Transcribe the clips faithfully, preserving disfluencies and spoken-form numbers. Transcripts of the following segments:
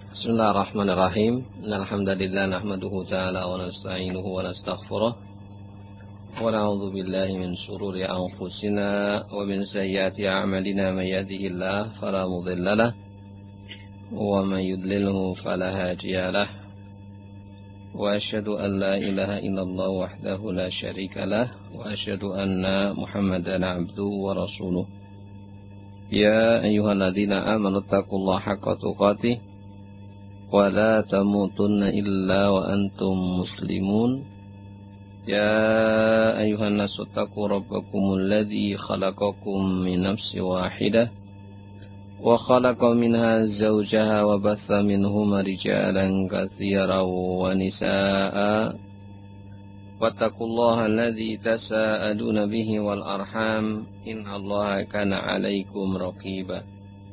Bismillahirrahmanirrahim. Alhamdulillah nahmaduhu ta'ala wa nasta'inuhu wa nastaghfiruh wa na'udzu billahi min shururi anfusina wa min sayyiati a'malina may yahdihillahu fala mudilla lahu wa may yudlilhu fala hadiya lahu wa asyhadu an la ilaha illallah wahdahu la syarika lahu wa asyhadu anna Muhammadan 'abduhu wa rasuluh. Ya ayyuhalladzina amanu taqullaha haqqa tuqatih wa la tamutunna illa wa antum muslimun. Ya ayyuhan nasu taqu rabbakumul ladzi khalaqakum min nafsin wahidah wa khalaqa minha zawjaha wa batha minhuma rijalan katsiran wa nisaa'a wattaqullaha alladzi tasaaluna bihi wal arham innallaha kana 'alaikum raqiba.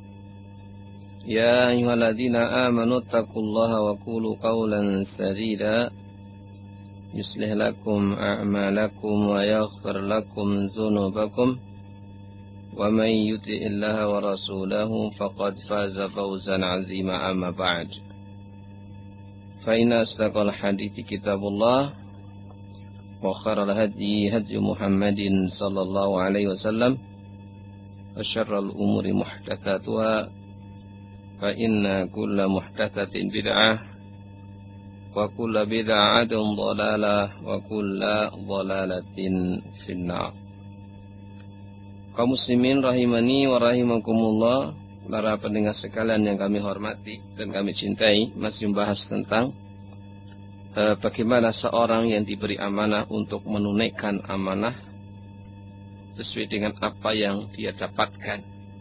Ya ayyuhalladzina amanu taqullaha wa qulu qawlan sadida yuslih lakum a'malakum wa yaghfir lakum dzunubakum wa may yuti'illaha wa rasulahu faqad faza fawzan 'azima. Amma ba'd. Fa inna asdaqal hadithi kitabullah wa khairal hadyi hadyu Muhammadin sallallahu alaihi wasallam wa syarrul umuri muhdatsatuha fa inna kulla muhdatsatin bid'ah wa kulla bid'atin dhalalah wa kulla dhalalatin finnar. Kaum muslimin rahimani wa rahimakumullah, para pendengar sekalian yang kami hormati dan kami cintai, masih membahas tentang eh, bagaimana seorang yang diberi amanah untuk menunaikan amanah sesuai dengan apa yang dia dapatkan.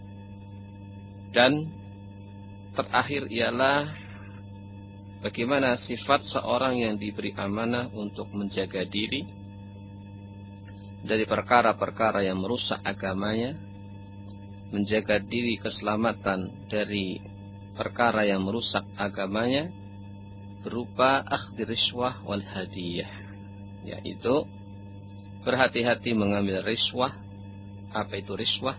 Dan terakhir ialah bagaimana sifat seorang yang diberi amanah untuk menjaga diri dari perkara-perkara yang merusak agamanya, menjaga diri keselamatan dari perkara yang merusak agamanya berupa akhdhi riswah wal hadiyah, yaitu berhati-hati mengambil riswah. Apa itu riswah?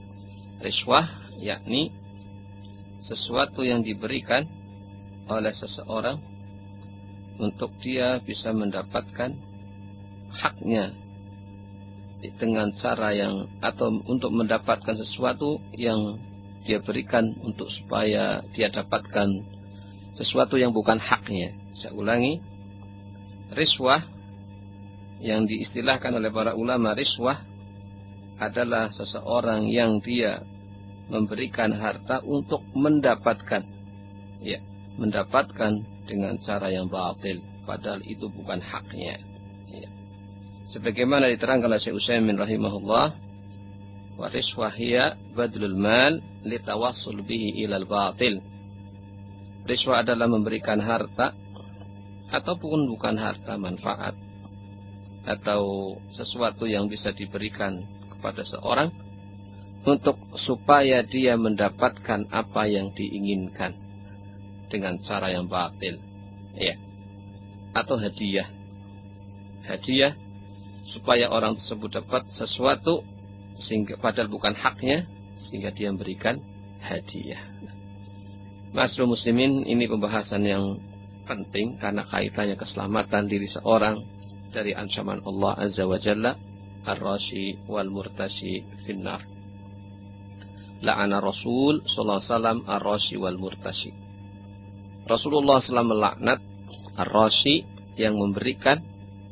Riswah yakni sesuatu yang diberikan oleh seseorang untuk dia bisa mendapatkan haknya dengan cara yang, atau untuk mendapatkan sesuatu yang dia berikan untuk supaya dia dapatkan sesuatu yang bukan haknya. Saya ulangi, riswah yang diistilahkan oleh para ulama, riswah adalah seseorang yang dia memberikan harta untuk mendapatkan, ya, mendapatkan dengan cara yang batil, padahal itu bukan haknya. Ya. Sebagaimana diterangkan oleh Syekh Utsaimin rahimahullah, wa riswah hiya badlul mal litawassul bihi ilal batil. Riswah adalah memberikan harta ataupun bukan harta, manfaat atau sesuatu yang bisa diberikan kepada seorang untuk supaya dia mendapatkan apa yang diinginkan dengan cara yang batil, ya. Atau hadiah, hadiah supaya orang tersebut dapat sesuatu sehingga padahal bukan haknya, sehingga dia memberikan hadiah. Ma'asyiral muslimin, ini pembahasan yang penting karena kaitannya keselamatan diri seorang dari ancaman Allah Azza wa Jalla, ar-rashi wal murtashi finnar. La'ana Rasul sallallahu alaihi wasallam ar-rashi wal murtashi. Rasulullah sallallahu alaihi wasallam melaknat ar-rashi, yang memberikan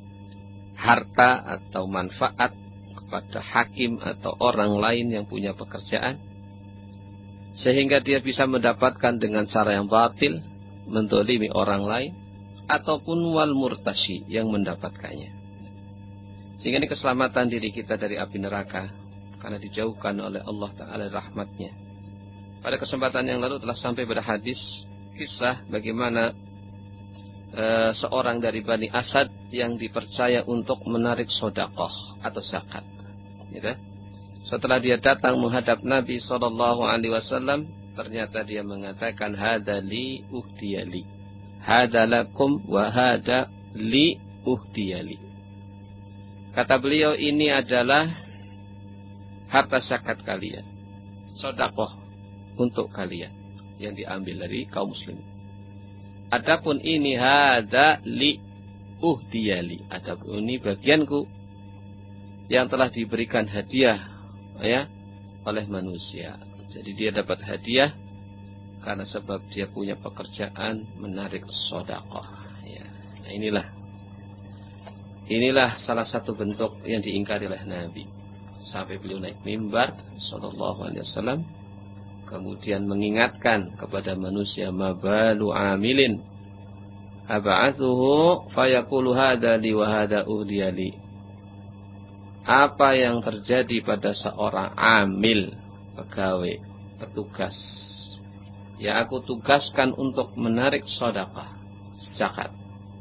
harta atau manfaat kepada hakim atau orang lain yang punya pekerjaan sehingga dia bisa mendapatkan dengan cara yang batil, mendolimi orang lain, ataupun wal murtashi, yang mendapatkannya. Sehingga ini keselamatan diri kita dari api neraka, karena dijauhkan oleh Allah Ta'ala rahmatnya. Pada kesempatan yang lalu telah sampai pada hadis kisah bagaimana e, seorang dari Bani Asad yang dipercaya untuk menarik sodakoh atau zakat, gitu. Setelah dia datang menghadap Nabi shallallahu alaihi wasallam, ternyata dia mengatakan hada li uhdiyali, hada lakum wa hada li uhdiyali. Kata beliau, ini adalah harta zakat kalian, sedekah untuk kalian yang diambil dari kaum muslimin. Adapun ini hada li uhdiyali. Adapun ini bagianku yang telah diberikan hadiah ya oleh manusia. Jadi dia dapat hadiah karena sebab dia punya pekerjaan menarik sedekah. Ya. Nah, inilah inilah salah satu bentuk yang diingkari oleh Nabi. Sampai beliau naik mimbar sallallahu alaihi wasallam, kemudian mengingatkan kepada manusia, mabalu amilin ab'athuhu fayaqulu hada li wa hada uhdiyali. Apa yang terjadi pada seorang amil, pegawai, petugas yang aku tugaskan untuk menarik sedekah, zakat.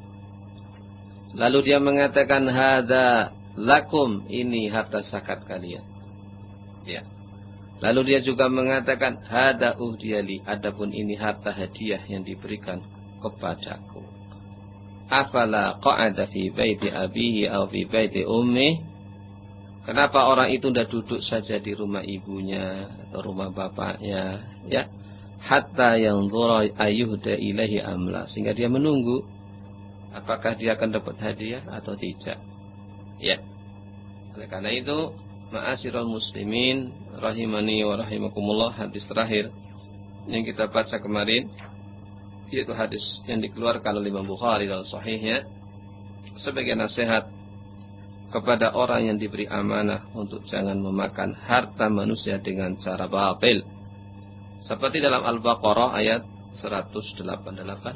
Lalu dia mengatakan hada lakum, ini harta zakat kalian. Ya. Lalu dia juga mengatakan hada uhdiyali, adapun ini harta hadiah yang diberikan kepadaku. Afala qa'ada fi baiti abihi aw fi baiti ummi? Kenapa orang itu tidak duduk saja di rumah ibunya atau rumah bapaknya, ya? Hatta yanzura ayyuhda ilaihi amla, sehingga dia menunggu apakah dia akan dapat hadiah atau tidak. Ya. Oleh karena itu, ma'asyiral muslimin rahimani wa rahimakumullah, hadis terakhir yang kita baca kemarin yaitu hadis yang dikeluarkan oleh Imam Bukhari dalam sahihnya sebagai nasihat kepada orang yang diberi amanah untuk jangan memakan harta manusia dengan cara batil. Seperti dalam Al-Baqarah ayat seratus delapan puluh delapan.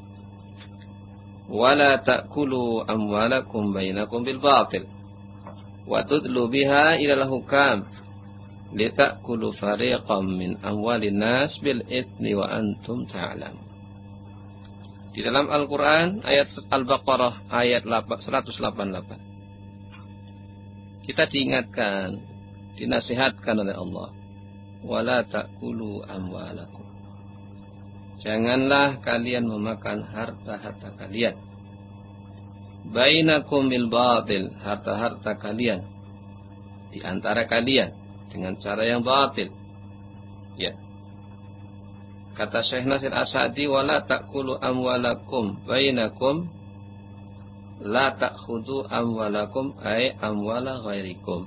Wala ta'kulu amwalakum bainakum bil batil wa tudlu biha ila al-hukam litakulu fariqam min amwalin nas bil itsmi wa antum ta'lamun. Di dalam Al-Qur'an ayat Al-Baqarah ayat seratus delapan puluh delapan. Kita diingatkan, dinasihatkan oleh Allah, wala ta'kulu amwalakum. Janganlah kalian memakan harta-harta kalian bainakum bil batil, harta-harta kalian di antara kalian dengan cara yang batil. Ya. Kata Syekh Nasir As-Sa'di, wala ta'kulu amwalakum bainakum la ta'khudhu amwalakum ay amwala ghairikum.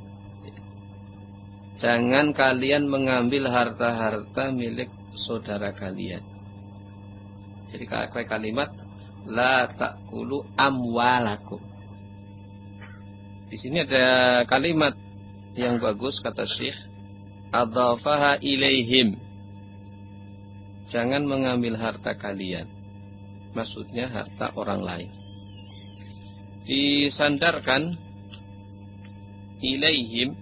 Jangan kalian mengambil harta-harta milik saudara kalian. Jadi kalimat la ta'kulu amwalakum. Di sini ada kalimat yang bagus kata Syekh, adhafaha ilaihim. Jangan mengambil harta kalian. Maksudnya harta orang lain. Disandarkan ilaihim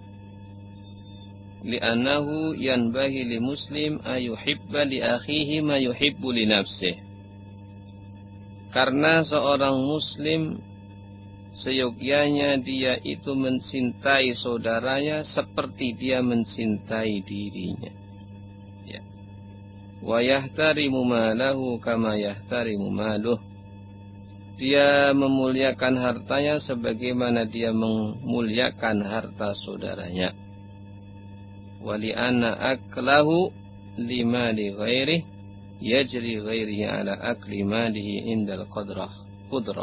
li'annahu yanbaghi li muslim ayuhibba li akhihi ma yuhibbu li nafsihi. Karena seorang muslim seyogyanya dia itu mencintai saudaranya seperti dia mencintai dirinya. Ya. Wa yahtarimu malahu kama yahtarimu maluh. Dia memuliakan hartanya sebagaimana dia memuliakan harta saudaranya. Wali anna aklahu lima li ghairihi yajri ghairihi ala akli malihi indal qadrah qudrah.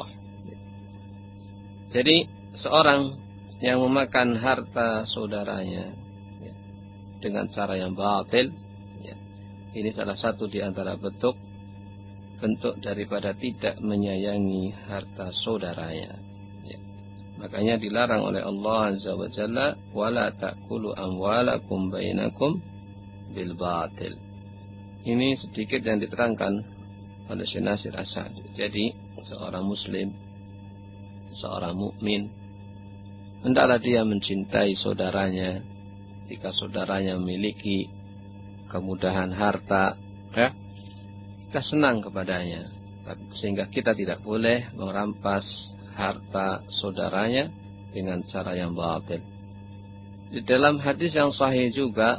Jadi seorang yang memakan harta saudaranya ya, dengan cara yang batil, ya, ini salah satu di antara bentuk bentuk daripada tidak menyayangi harta saudaranya. Ya. Makanya dilarang oleh Allah Azza wa Jalla, wala ta'kulu amwalakum bainakum bil batil. Ini sedikit yang diterangkan oleh Syekh Nasir As-Sa'di. Jadi seorang muslim, seorang mukmin, hendaklah dia mencintai saudaranya jika saudaranya memiliki kemudahan harta, ya. Kita senang kepadanya, sehingga kita tidak boleh merampas harta saudaranya dengan cara yang batil. Di dalam hadis yang sahih juga,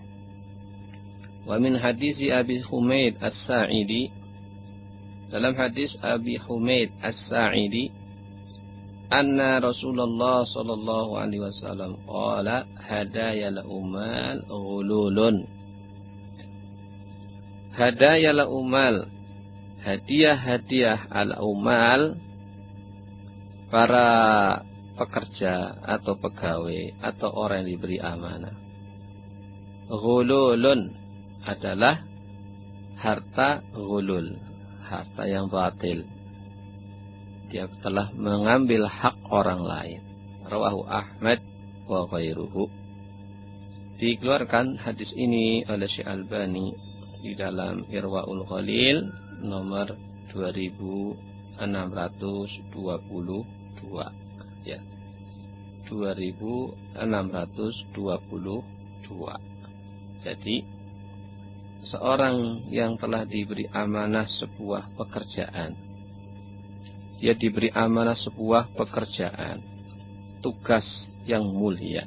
wa min hadisi Abi Humaid As-Sa'idi, dalam hadis Abi Humaid As-Sa'idi, anna Rasulullah sallallahu alaihi wasallam qala hadayal umal ghululun. Hadayal umal, hadiah-hadiah al-umal, para pekerja atau pegawai atau orang yang diberi amanah, ghululun adalah harta ghulul, harta yang batil. Dia telah mengambil hak orang lain. Rawahu Ahmad wa ghairuhu. Dikeluarkan hadis ini oleh Syekh Albani di dalam Irwaul Ghalil nomor dua ribu enam ratus dua puluh dua, ya, dua ribu enam ratus dua puluh dua. Jadi seorang yang telah diberi amanah sebuah pekerjaan, dia diberi amanah sebuah pekerjaan, tugas yang mulia,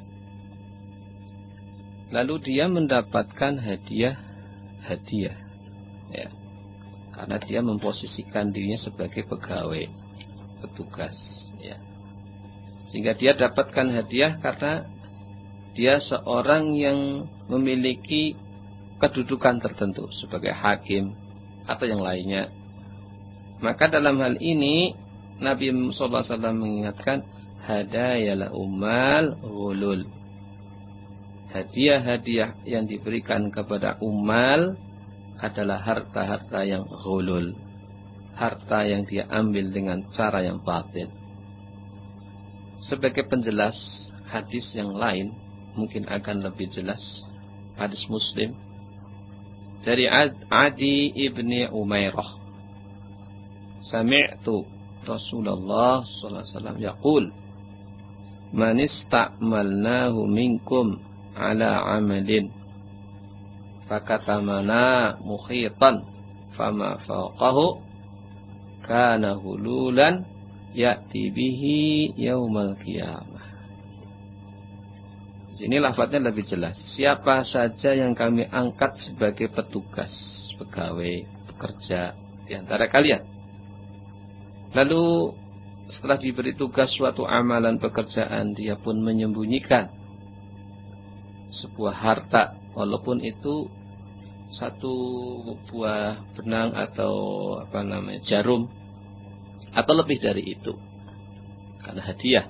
lalu dia mendapatkan hadiah-hadiah, ya, karena dia memposisikan dirinya sebagai pegawai, petugas, ya, sehingga dia dapatkan hadiah karena dia seorang yang memiliki kedudukan tertentu sebagai hakim atau yang lainnya. Maka dalam hal ini Nabi sallallahu alaihi wasallam mengingatkan hadayal ummal ghulul. Hadiah-hadiah yang diberikan kepada ummal adalah harta-harta yang ghulul, harta yang dia ambil dengan cara yang batil. Sebagai penjelas hadis yang lain mungkin akan lebih jelas, hadis Muslim dari Adi ibni Umairah, sami'tu Rasulullah sallallahu alaihi wasallam yaqul, man ista'malnahu minkum ala amalin fakatamana mukhitan fama fawqahu kana hululan ya'ti bihi yaumal qiyamah. Sini lafadznya lebih jelas. Siapa saja yang kami angkat sebagai petugas, pegawai, pekerja di antara kalian, lalu setelah diberi tugas suatu amalan pekerjaan, dia pun menyembunyikan sebuah harta, walaupun itu satu buah benang atau apa namanya jarum, atau lebih dari itu, karena hadiah,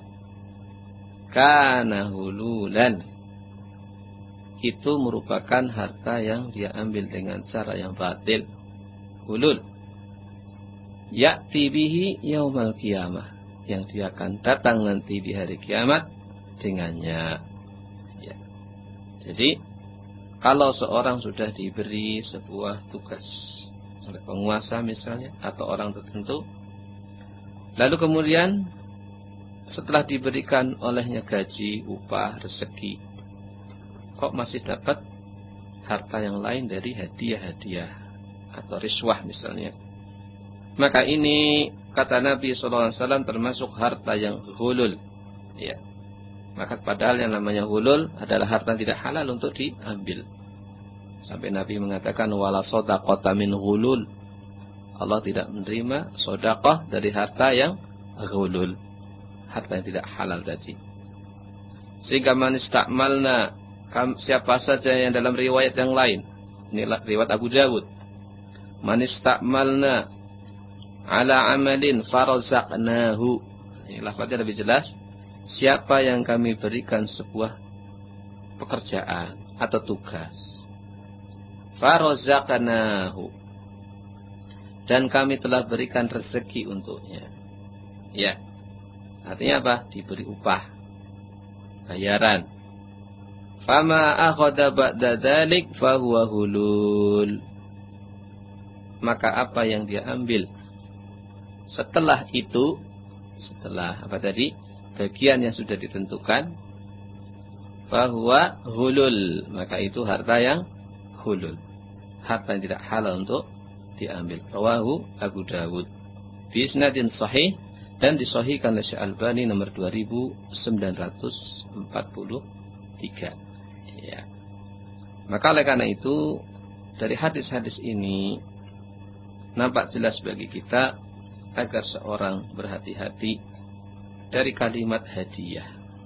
kana hululan, itu merupakan harta yang dia ambil dengan cara yang batil, hulul, ya'ti bihi yaumal qiyamah, yang dia akan datang nanti di hari kiamat dengannya, ya. Jadi kalau seorang sudah diberi sebuah tugas oleh penguasa misalnya atau orang tertentu, lalu kemudian setelah diberikan olehnya gaji, upah, rezeki, kok masih dapat harta yang lain dari hadiah-hadiah atau riswah misalnya, maka ini kata Nabi sallallahu alaihi wasallam termasuk harta yang ghulul, ya. Maka padahal yang namanya ghulul adalah harta yang tidak halal untuk diambil. Sampai Nabi mengatakan wala shadaqata min ghulul, Allah tidak menerima sedekah dari harta yang ghulul, harta yang tidak halal tadi. Sehingga man istakmalna, siapa saja yang dalam riwayat yang lain, ini riwayat Abu Dawud, man istakmalna ala amalin farazaqnahu, ini lafaznya lebih jelas, siapa yang kami berikan sebuah pekerjaan atau tugas, farazaqnahu, dan kami telah berikan rezeki untuknya, ya. Artinya apa? Diberi upah, bayaran. Fama akhadha ba'da dzalik fahuwa hulul. Maka apa yang dia ambil setelah itu, setelah apa tadi? Bagian yang sudah ditentukan, fahuwa hulul, maka itu harta yang hulul, harta yang tidak halal untuk diambil. Rawahu Abu Dawud bi isnadin sahih, dan disahihkan oleh Syekh Albani nomor dua ribu sembilan ratus empat puluh tiga, ya. Maka oleh karena itu dari hadis-hadis ini nampak jelas bagi kita agar seorang berhati-hati dari kalimat hadiah.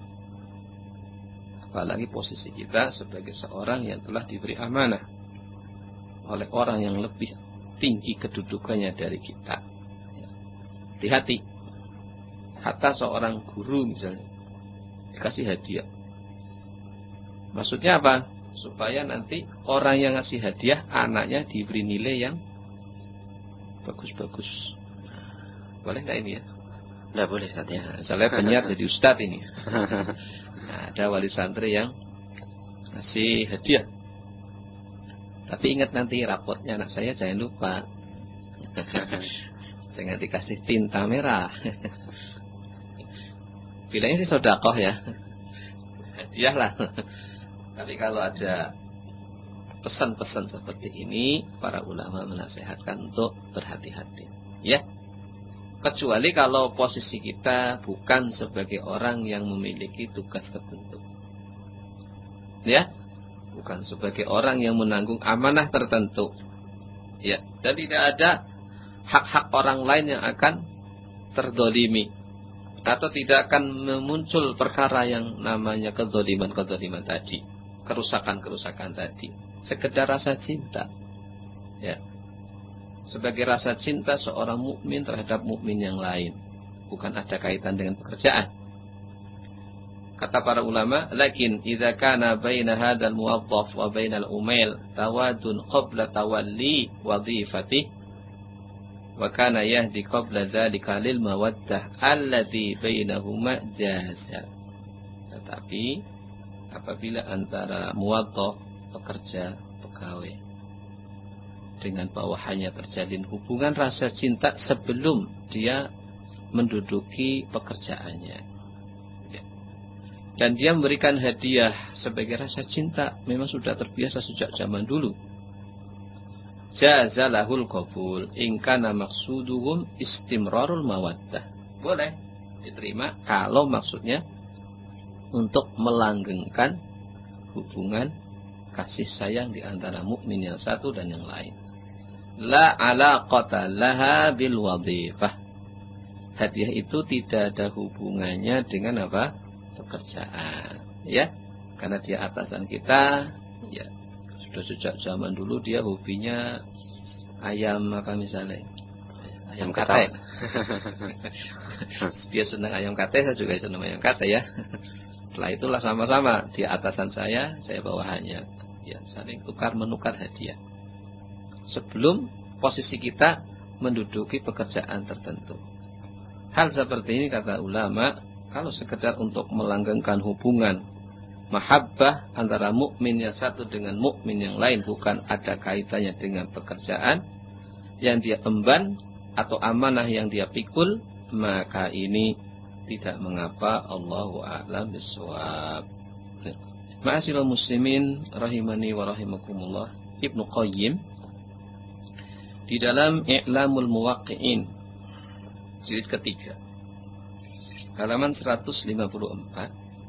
Apalagi posisi kita sebagai seorang yang telah diberi amanah oleh orang yang lebih tinggi kedudukannya dari kita. Hati-hati. Hatta seorang guru misalnya dikasih hadiah. Maksudnya apa? Supaya nanti orang yang ngasih hadiah anaknya diberi nilai yang bagus-bagus. Boleh nggak ini ya? Nggak boleh Ustaz ya. Nah, saya penyiar jadi ustadz ini. Nah, ada wali santri yang ngasih hadiah. Tapi ingat nanti rapotnya anak saya jangan lupa. Jangan dikasih tinta merah. Bilangnya sih sedekah ya. Hadiah lah. Tapi kalau ada pesan-pesan seperti ini, para ulama menasihatkan untuk berhati-hati. Ya. Kecuali kalau posisi kita bukan sebagai orang yang memiliki tugas tertentu. Ya. Bukan sebagai orang yang menanggung amanah tertentu. Ya. Dan tidak ada hak-hak orang lain yang akan terdolimi. Atau tidak akan muncul perkara yang namanya kedzaliman-kedzaliman tadi. Kerusakan-kerusakan tadi. Sekedar rasa cinta. Ya. Sebagai rasa cinta seorang mukmin terhadap mukmin yang lain. Bukan ada kaitan dengan pekerjaan. Kata para ulama, lakin idza kana baina hadzal muwaddaf wa bainal umail tawadun qabla tawalli wadhifatihi wa kana yahdi qabla dzalika lil mawaddah allati bainahuma jaza. Tetapi apabila antara muwaddaf pekerja pegawai dengan bawahannya terjalin hubungan rasa cinta sebelum dia menduduki pekerjaannya. Dan dia memberikan hadiah sebagai rasa cinta, memang sudah terbiasa sejak zaman dulu. Jazalahul qabul in kana maqsuduhum istimrarul mawaddah. Boleh diterima kalau maksudnya untuk melanggengkan hubungan kasih sayang di antara mukmin yang satu dan yang lain. La alaqata laha bil wadhifah. Hadiah itu tidak ada hubungannya dengan apa? Pekerjaan, ya. Karena dia atasan kita, ya. Sudah sejak zaman dulu dia hobinya ayam apa misalnya? Ayam kate. Dia senang ayam kate, saya juga senang ayam kate ya. Setelah itulah sama-sama dia atasan saya, saya bawahannya. Ya, saling tukar menukar hadiah. Sebelum posisi kita menduduki pekerjaan tertentu. Hal seperti ini kata ulama, kalau sekedar untuk melanggengkan hubungan mahabbah antara mukmin yang satu dengan mukmin yang lain, bukan ada kaitannya dengan pekerjaan yang dia emban atau amanah yang dia pikul, maka ini tidak mengapa. Allahu a'lam bishawab. Ma'asyiral muslimin rahimani wa rahimakumullah, Ibnu Qayyim di dalam I'lamul Muwaqqi'in jilid ketiga halaman seratus lima puluh empat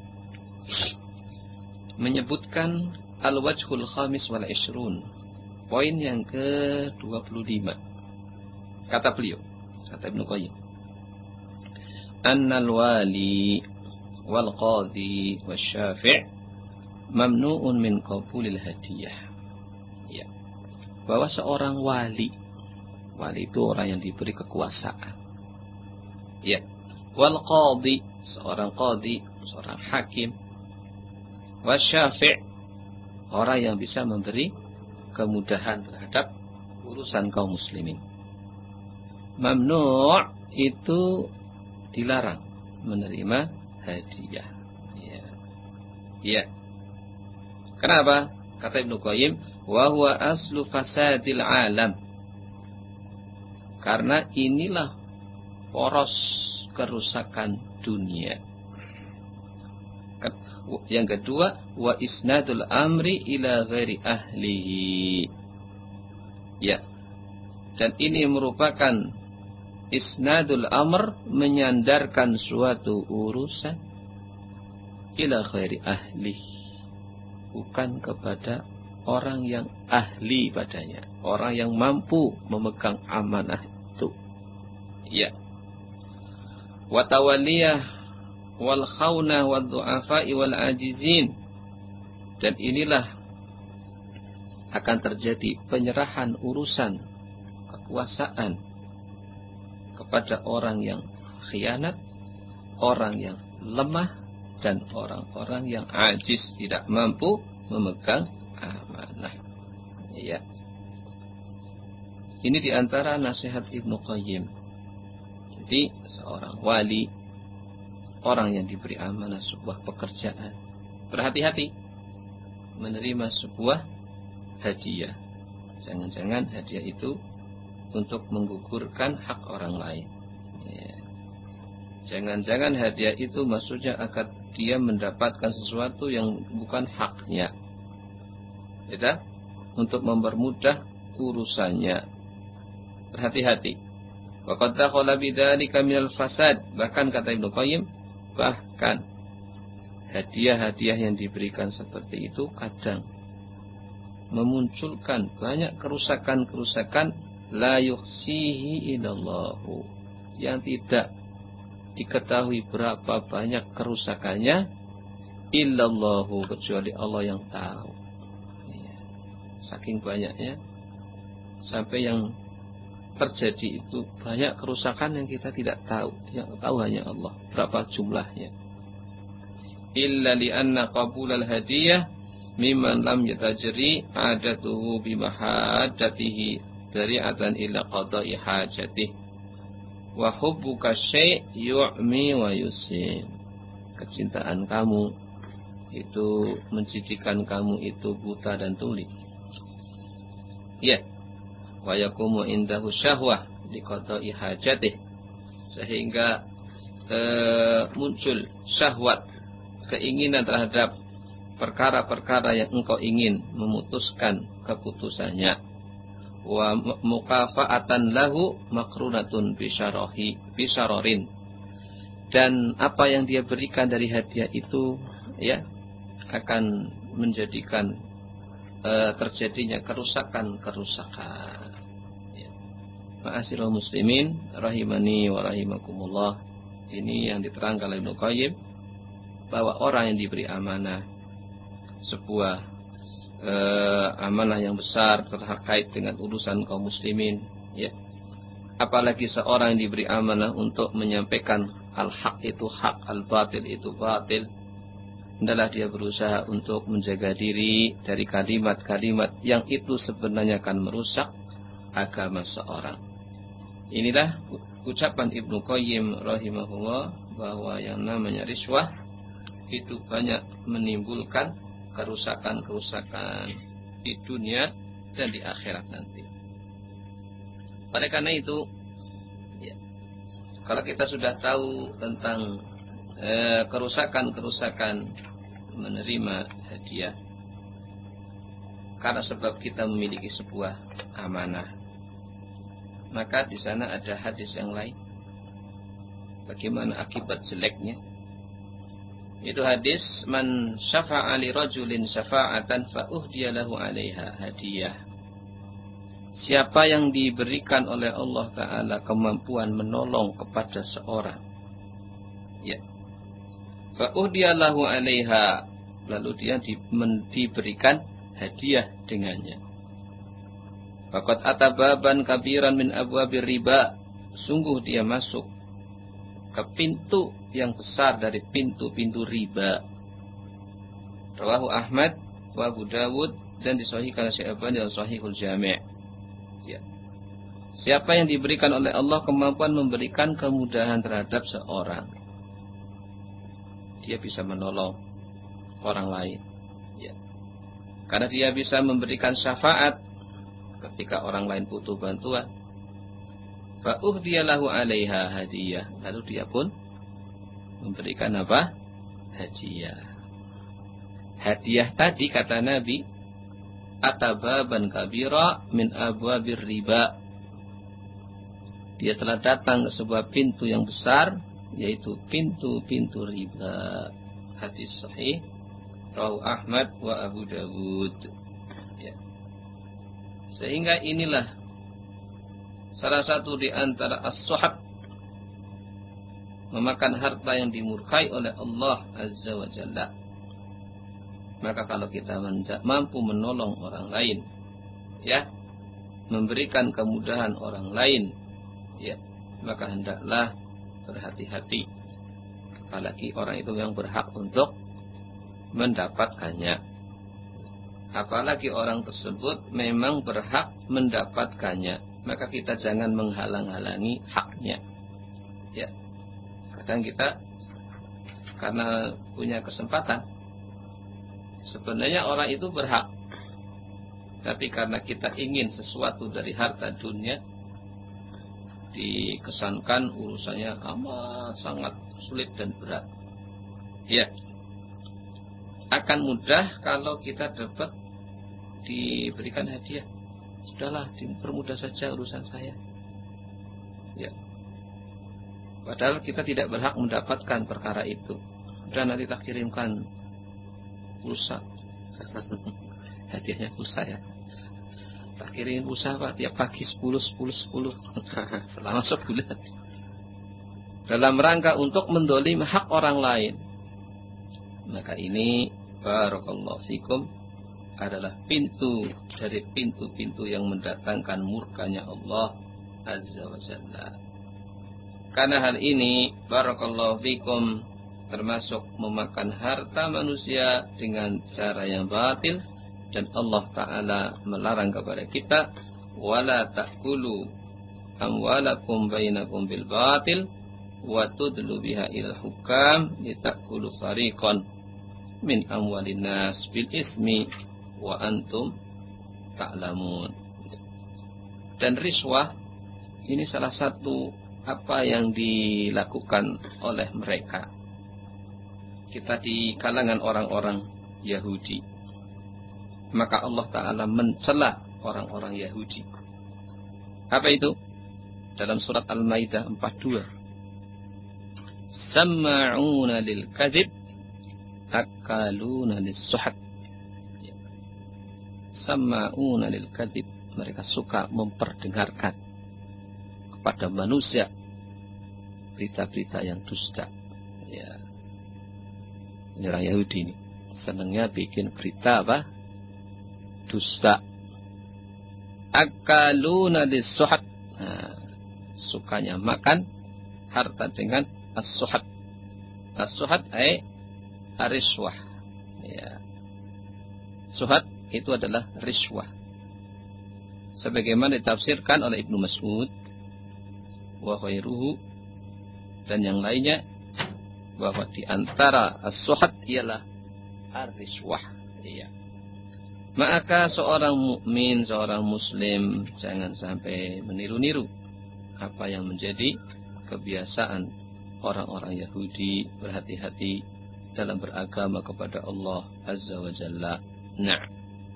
menyebutkan al-wajhul khamis wal ishrun, poin yang ke dua puluh lima. Kata beliau, kata Ibnu Qayyim, annal wali wal qadi wasyafi' mamnu'un min qabulil hadiyah. Ya. Bahwa seorang wali, wali itu orang yang diberi kekuasaan. Ya. Wal qadi, seorang qadi, seorang hakim. Wasyafi', orang yang bisa memberi kemudahan terhadap urusan kaum muslimin. Mamnu' itu dilarang menerima hadiah. Ya. Ya. Kenapa? Kata Ibnu Qayyim, wa huwa aslu fasadil alam. Karena inilah poros kerusakan dunia. Yang kedua, wa isnadul amri ila ghairi ahlihi. Ya. Dan ini merupakan isnadul amr, menyandarkan suatu urusan ila ghairi ahlihi, bukan kepada orang yang ahli padanya, orang yang mampu memegang amanah itu. Ya. Wa tawalliyah wal khaunah wad du'afa'i wal ajizin. Dan inilah akan terjadi penyerahan urusan kekuasaan kepada orang yang khianat, orang yang lemah, dan orang-orang yang ajiz, tidak mampu memegang amanah. Ya. Ini diantara nasihat Ibnu Qayyim. Jadi seorang wali, orang yang diberi amanah sebuah pekerjaan, berhati-hati menerima sebuah hadiah. Jangan-jangan hadiah itu untuk menggugurkan hak orang lain. Ya. Jangan-jangan hadiah itu maksudnya agar dia mendapatkan sesuatu yang bukan haknya. Ya, untuk mempermudah urusannya. Berhati-hati. Wa qad dakhala bidzalika minal fasad. Bahkan kata Ibnu Qayyim, bahkan hadiah-hadiah yang diberikan seperti itu kadang memunculkan banyak kerusakan-kerusakan la yuhsihi illallahu, yang tidak diketahui berapa banyak kerusakannya illallahu, kecuali Allah yang tahu. Saking banyaknya sampai yang terjadi itu banyak kerusakan yang kita tidak tahu, yang tahu hanya Allah berapa jumlahnya. Illa li'anna qabulal hadiyah mimman lam yatajri adatuhu bimahadatihi dari'atan ila qada'i hajatih wa hubbuka syai' yu'mi wa yusim. Kecintaan kamu itu menjadikan kamu itu buta dan tuli. Ya. Wa yakumu indahu syahwah liqada'i hajatih, sehingga e, muncul syahwat, keinginan terhadap perkara-perkara yang engkau ingin memutuskan keputusannya. Wa mukafa'atan lahu makrunatun bisyarahi bisyarorin, dan apa yang dia berikan dari hadiah itu ya akan menjadikan e, terjadinya kerusakan-kerusakan. Ya. Ma'asyiral muslimin rahimani wa rahimakumullah. Ini yang diterangkan oleh Ibnu Qayyim, bahwa orang yang diberi amanah, sebuah e, amanah yang besar terkait dengan urusan kaum muslimin, ya. Apalagi seorang yang diberi amanah untuk menyampaikan al-haq itu hak, al-batil itu batil, hendaklah dia berusaha untuk menjaga diri dari kalimat-kalimat yang itu sebenarnya akan merusak agama seorang. Inilah ucapan Ibnu Qayyim rahimahullah, bahwa yang namanya riswah itu banyak menimbulkan kerusakan-kerusakan di dunia dan di akhirat nanti. Oleh karena itu, ya, kalau kita sudah tahu tentang eh, kerusakan-kerusakan menerima hadiah, karena sebab kita memiliki sebuah amanah, maka di sana ada hadis yang lain. Bagaimana akibat jeleknya? Itu hadis, man syafa'a li rajulin syafa'atan fa uhdiya lahu 'alaiha hadiyah. Siapa yang diberikan oleh Allah Ta'ala kemampuan menolong kepada seorang, ya, fa uhdiya lahu 'alaiha, lalu dia di, men, diberikan hadiah dengannya. Faqad atababan kabiran min abwabir riba, sungguh dia masuk ke pintu yang besar dari pintu-pintu riba. Rawahu Ahmad wa Abu Dawud, dan disahihkan Syekh Albani dalam Shahihul Jami'. Ya. Siapa yang diberikan oleh Allah kemampuan memberikan kemudahan terhadap seorang, dia bisa menolong orang lain. Ya. Karena dia bisa memberikan syafaat ketika orang lain butuh bantuan. Fa uhdiya lahu 'alaiha hadiyah, lalu dia pun memberikan apa? Hadiah. Hadiah tadi kata Nabi, atababan kabira min abwabir riba. Dia telah datang ke sebuah pintu yang besar, yaitu pintu-pintu riba. Hadis sahih rawahu Ahmad wa Abu Dawud. Ya. Sehingga inilah salah satu di antara as-suhab, memakan harta yang dimurkai oleh Allah Azza wa Jalla. Maka kalau kita mampu menolong orang lain, ya, memberikan kemudahan orang lain, ya, maka hendaklah berhati-hati. Apalagi orang itu yang berhak untuk mendapatkannya. Apalagi orang tersebut memang berhak mendapatkannya, maka kita jangan menghalang-halangi haknya. Ya, kadang kita karena punya kesempatan, sebenarnya orang itu berhak, tapi karena kita ingin sesuatu dari harta dunia, dikesankan urusannya amat sangat sulit dan berat. Ya, akan mudah kalau kita dapat diberikan hadiah. Sudahlah, dipermudah saja urusan saya. Ya, padahal kita tidak berhak mendapatkan perkara itu. Dan nanti tak kirimkan pulsa. Hadiahnya pulsa ya. Tak kirim pulsa Pak, tiap pagi sepuluh sepuluh sepuluh selama sebulan. Dalam rangka untuk mendolim hak orang lain. Maka ini barakallahu fikum adalah pintu dari pintu-pintu yang mendatangkan murkanya Allah Azza wa Jalla. Karena hal ini barakallahu fikum termasuk memakan harta manusia dengan cara yang batil, dan Allah Ta'ala melarang kepada kita, wala ta'kulu amwalakum bainakum bil batil wa tudlu biha ilal hukam litakulu fariqan min amwalin nas bil ismi wa antum ta'lamun. Dan riswah ini salah satu apa yang dilakukan oleh mereka. Kita di kalangan orang-orang Yahudi, maka Allah Ta'ala mencela orang-orang Yahudi. Apa itu? Dalam surat Al-Maidah empat puluh dua, Samma'una lil kadhib akaluna lis-suhat. Samma'una lil kadhib, mereka suka memperdengarkan kepada manusia berita-berita yang dusta. Ya, ini orang Yahudi ini senangnya bikin berita apa? Dusta. Akaluna lis-suhat, nah, sukanya makan harta dengan as-suhat. As-suhat ay ariswah. Ya. Suhat itu adalah riswah. Sebagaimana ditafsirkan oleh Ibnu Mas'ud wa khairuhu dan yang lainnya, bahwa di antara as-suhat ialah ar-riswah. Iya. Maka seorang mukmin, seorang muslim jangan sampai meniru-niru apa yang menjadi kebiasaan orang-orang Yahudi. Berhati-hati dalam beragama kepada Allah Azza wa Jalla. Nah,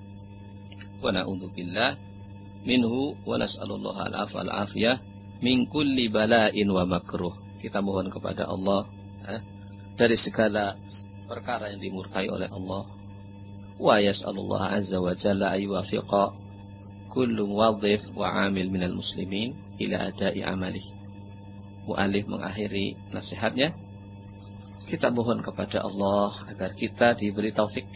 wa na'udzubillah minhu wa nas'alullah al-'afwa wal-'afiyah min kulli bala'in wa makruh. Kita mohon kepada Allah eh, dari segala perkara yang dimurkai oleh Allah. Wa yas'alullah azza wa jalla aywafiqa kullu muwadhif wa 'amil minal muslimin ila ada'i amalih. Mu'alif mengakhiri nasihatnya, kita mohon kepada Allah agar kita diberi taufik,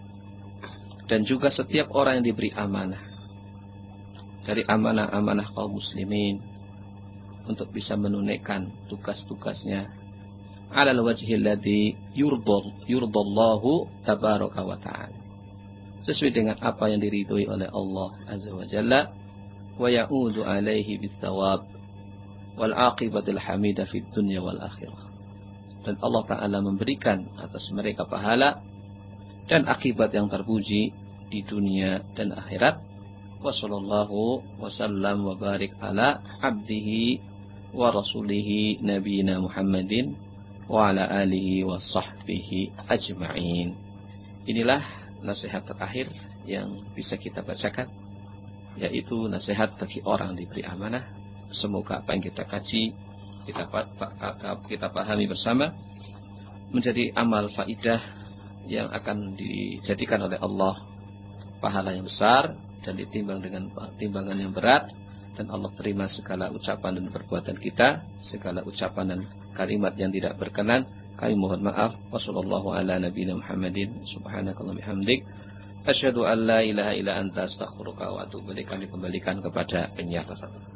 dan juga setiap orang yang diberi amanah dari amanah-amanah kaum muslimin untuk bisa menunaikan tugas-tugasnya alal wajhil ladzi yurdal yurdallahu tabaraka wa ta'ala, sesuai dengan apa yang diridhoi oleh Allah Azza wa Jalla, wa ya'udu alaihi bis-shawab wal 'aqibatul hamidah fid dunya wal akhirah. Dan Allah Ta'ala memberikan atas mereka pahala dan akibat yang terpuji di dunia dan akhirat. Wa sallallahu wa sallam wa barik ala abdihi wa rasulihi nabiyina Muhammadin wa ala alihi wa sahbihi ajma'in. Inilah nasihat terakhir yang bisa kita bacakan, yaitu nasihat bagi orang diberi amanah. Semoga apa yang kita kaji, kita kita pahami bersama, menjadi amal faidah yang akan dijadikan oleh Allah pahala yang besar dan ditimbang dengan timbangan yang berat, dan Allah terima segala ucapan dan perbuatan kita, segala ucapan dan kalimat yang tidak berkenan. Kami mohon maaf. Wassallallahu ala nabiyina Muhammadin subhanakallahumma bihamdik Asyhadu an la ilaha illa anta astaghfiruka wa atubu ilaik. Kami kembalikan kepada penyiar tersebut.